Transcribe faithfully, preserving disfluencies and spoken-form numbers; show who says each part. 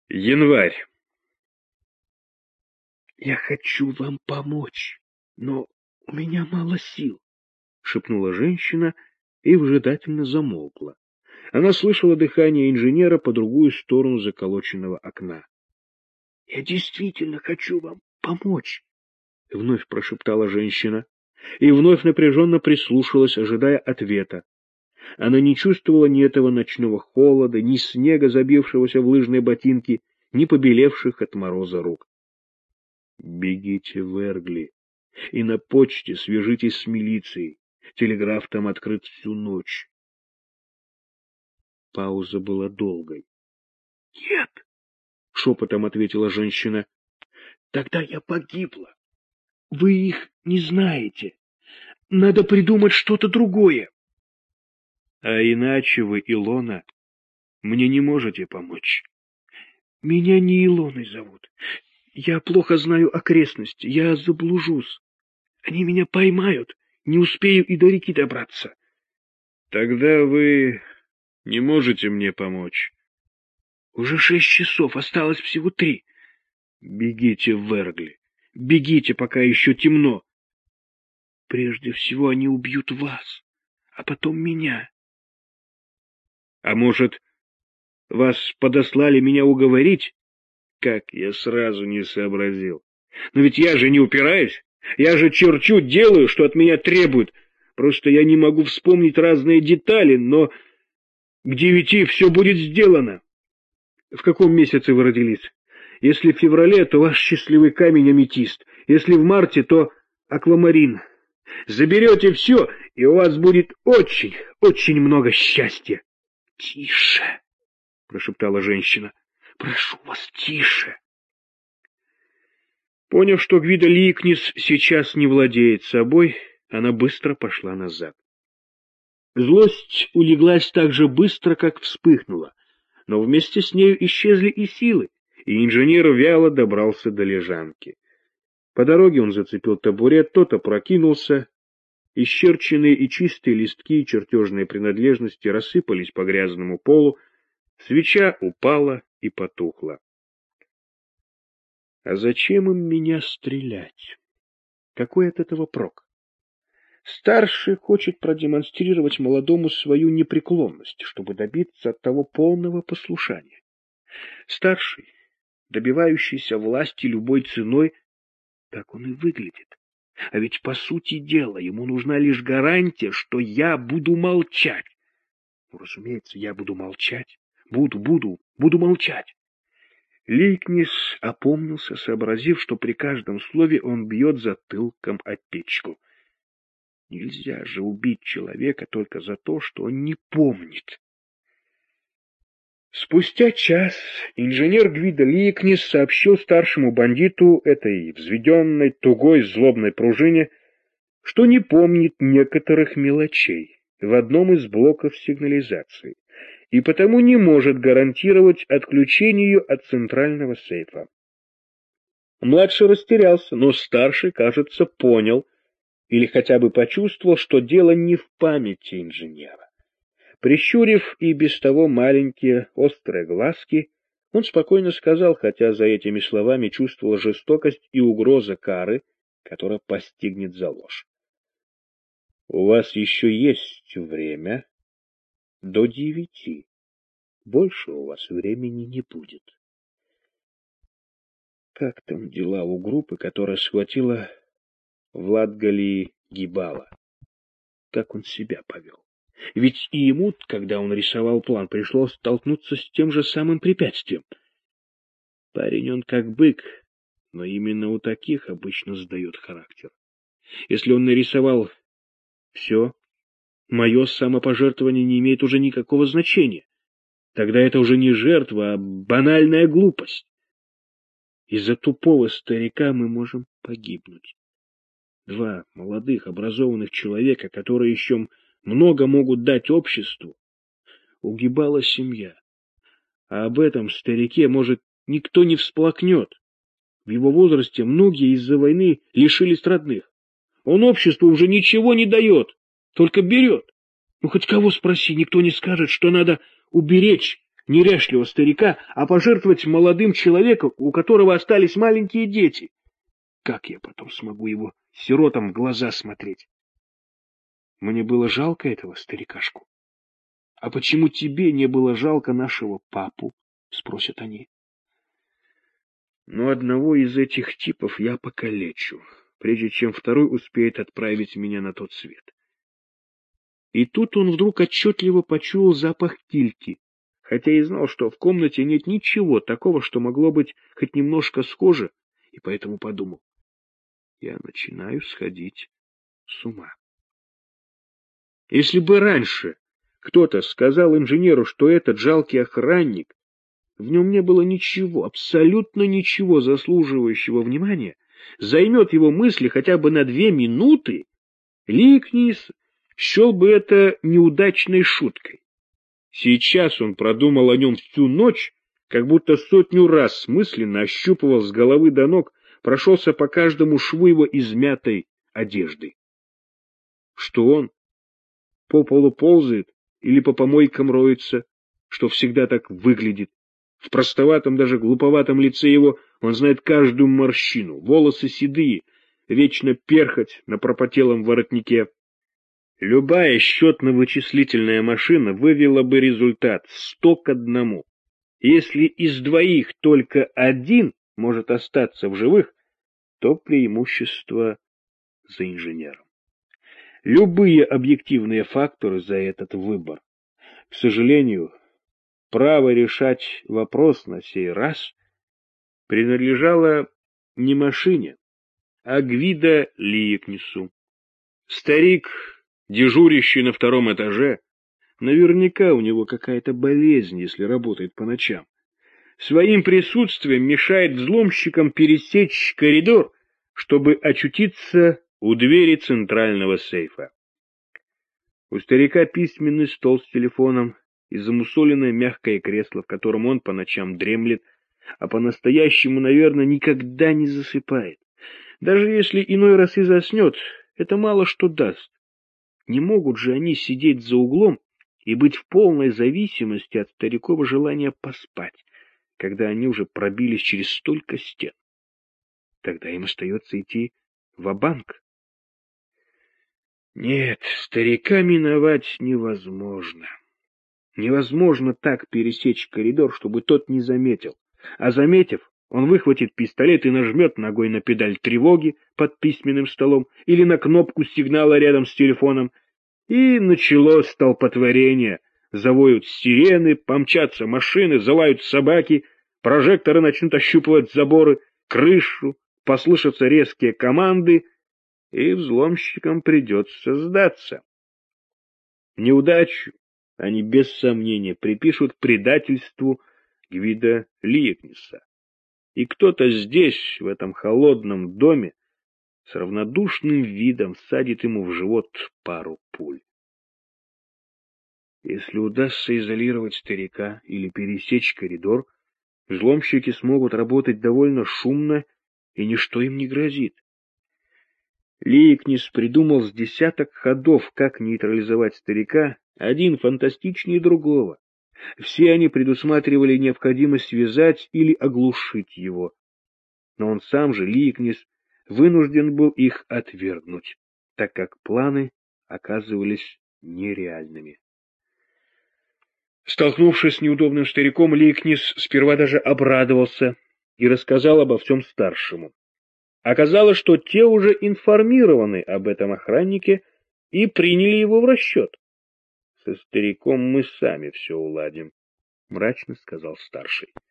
Speaker 1: Январь.
Speaker 2: «Я хочу вам помочь, но у меня мало сил», — шепнула женщина и выжидательно замолкла. Она слышала дыхание инженера по другую сторону заколоченного окна. «Я действительно хочу вам помочь», — вновь прошептала женщина, и вновь напряженно прислушалась, ожидая ответа. Она не чувствовала ни этого ночного холода, ни снега, забившегося в лыжные ботинки, ни побелевших от мороза рук. «Бегите в Эргли и на почте свяжитесь с милицией. Телеграф там открыт всю ночь». Пауза была долгой. «Нет», — шепотом ответила женщина, — «тогда я погибла. Вы их не знаете. Надо придумать что-то другое». «А иначе вы, Илона, мне не можете помочь». «Меня не Илоной зовут. Я плохо знаю окрестности. Я заблужусь. Они меня поймают. Не успею и до реки добраться».
Speaker 1: «Тогда вы не можете мне помочь».
Speaker 2: «Уже шесть часов, осталось всего три». «Бегите в Эргли. Бегите, пока еще темно. Прежде всего они убьют вас, а потом меня». «А может, вас подослали меня уговорить?» «Как я сразу не сообразил. Но ведь я же не упираюсь. Я же черчу, делаю, что от меня требуют. Просто я не могу вспомнить разные детали, но к девяти все будет сделано». «В каком месяце вы родились? Если в феврале, то ваш счастливый камень аметист. Если в марте, то аквамарин. Заберете все, и у вас будет очень, очень много счастья». «Тише», — прошептала женщина. «Прошу вас, тише». Поняв, что Гвида Ликнис сейчас не владеет собой, она быстро пошла назад. Злость улеглась так же быстро, как вспыхнула, но вместе с нею исчезли и силы, и инженер вяло добрался до лежанки. По дороге он зацепил табурет, тот опрокинулся, исчерченные и чистые листки и чертежные принадлежности рассыпались по грязному полу, свеча упала и потухла. А зачем им меня стрелять? Какой от этого прок? Старший хочет продемонстрировать молодому свою непреклонность, чтобы добиться от того полного послушания. Старший, добивающийся власти любой ценой, так он и выглядит. А ведь, по сути дела, ему нужна лишь гарантия, что я буду молчать. Ну, разумеется, я буду молчать. Буду, буду, буду молчать. Ликнис опомнился, сообразив, что при каждом слове он бьет затылком о печку. Нельзя же убить человека только за то, что он не помнит. Спустя час инженер Гвида Ликнис сообщил старшему бандиту, этой взведенной, тугой, злобной пружине, что не помнит некоторых мелочей в одном из блоков сигнализации, и потому не может гарантировать отключение ее от центрального сейфа. Младший растерялся, но старший, кажется, понял или хотя бы почувствовал, что дело не в памяти инженера. Прищурив и без того маленькие острые глазки, он спокойно сказал, хотя за этими словами чувствовал жестокость и угроза кары, которая постигнет за ложь. «У вас еще есть время до девяти. Больше у вас времени не будет». Как там дела у группы, которая схватила Владгали Гибала? Как он себя повел? Ведь и ему, когда он рисовал план, пришлось столкнуться с тем же самым препятствием. Парень он как бык, но именно у таких обычно сдает характер. Если он нарисовал все, мое самопожертвование не имеет уже никакого значения. Тогда это уже не жертва, а банальная глупость. Из-за тупого старика мы можем погибнуть. Два молодых, образованных человека, которые еще много могут дать обществу, угибала семья. А об этом старике, может, никто не всплакнет. В его возрасте многие из-за войны лишились родных. Он обществу уже ничего не дает, только берет. Ну, хоть кого спроси, никто не скажет, что надо уберечь неряшливого старика, а пожертвовать молодым человеком, у которого остались маленькие дети. Как я потом смогу его сиротам в глаза смотреть? Мне было жалко этого старикашку. — А почему тебе не было жалко нашего папу? — спросят они. Но одного из этих типов я покалечу, прежде чем второй успеет отправить меня на тот свет. И тут он вдруг отчетливо почуял запах кильки, хотя и знал, что в комнате нет ничего такого, что могло быть хоть немножко схоже, и поэтому подумал: я начинаю сходить с ума. Если бы раньше кто-то сказал инженеру, что этот жалкий охранник, в нем не было ничего, абсолютно ничего заслуживающего внимания, займет его мысли хотя бы на две минуты, Ликнис счел бы это неудачной шуткой. Сейчас он продумал о нем всю ночь, как будто сотню раз мысленно ощупывал с головы до ног, прошелся по каждому шву его измятой одежды. Что он по полу ползает или по помойкам роется, что всегда так выглядит. В простоватом, даже глуповатом лице его он знает каждую морщину, волосы седые, вечно перхоть на пропотелом воротнике. Любая счетно-вычислительная машина вывела бы результат сто к одному. Если из двоих только один может остаться в живых, то преимущество за инженером. Любые объективные факторы за этот выбор. К сожалению, право решать вопрос на сей раз принадлежало не машине, а Гвидо Ликнису. Старик, дежурящий на втором этаже, наверняка у него какая-то болезнь, если работает по ночам, своим присутствием мешает взломщикам пересечь коридор, чтобы очутиться у двери центрального сейфа. У старика письменный стол с телефоном и замусоленное мягкое кресло, в котором он по ночам дремлет, а по-настоящему, наверное, никогда не засыпает. Даже если иной раз и заснет, это мало что даст. Не могут же они сидеть за углом и быть в полной зависимости от старикова желания поспать, когда они уже пробились через столько стен. Тогда им остается идти ва-банк. Нет, старика миновать невозможно. Невозможно так пересечь коридор, чтобы тот не заметил. А заметив, он выхватит пистолет и нажмет ногой на педаль тревоги под письменным столом или на кнопку сигнала рядом с телефоном. И началось столпотворение. Завоют сирены, помчатся машины, залают собаки, прожекторы начнут ощупывать заборы, крышу, послышатся резкие команды, и взломщикам придется сдаться. Неудачу они без сомнения припишут предательству Гвидо Ликниса. И кто-то здесь, в этом холодном доме, с равнодушным видом садит ему в живот пару пуль. Если удастся изолировать старика или пересечь коридор, взломщики смогут работать довольно шумно, и ничто им не грозит. Ликнис придумал с десяток ходов, как нейтрализовать старика, один фантастичнее другого. Все они предусматривали необходимость связать или оглушить его. Но он сам же, Ликнис, вынужден был их отвергнуть, так как планы оказывались нереальными. Столкнувшись с неудобным стариком, Ликнис сперва даже обрадовался и рассказал обо всем старшему. Оказалось, что те уже информированы об этом охраннике и приняли его в расчет. — Со стариком мы сами все уладим, — мрачно сказал старший.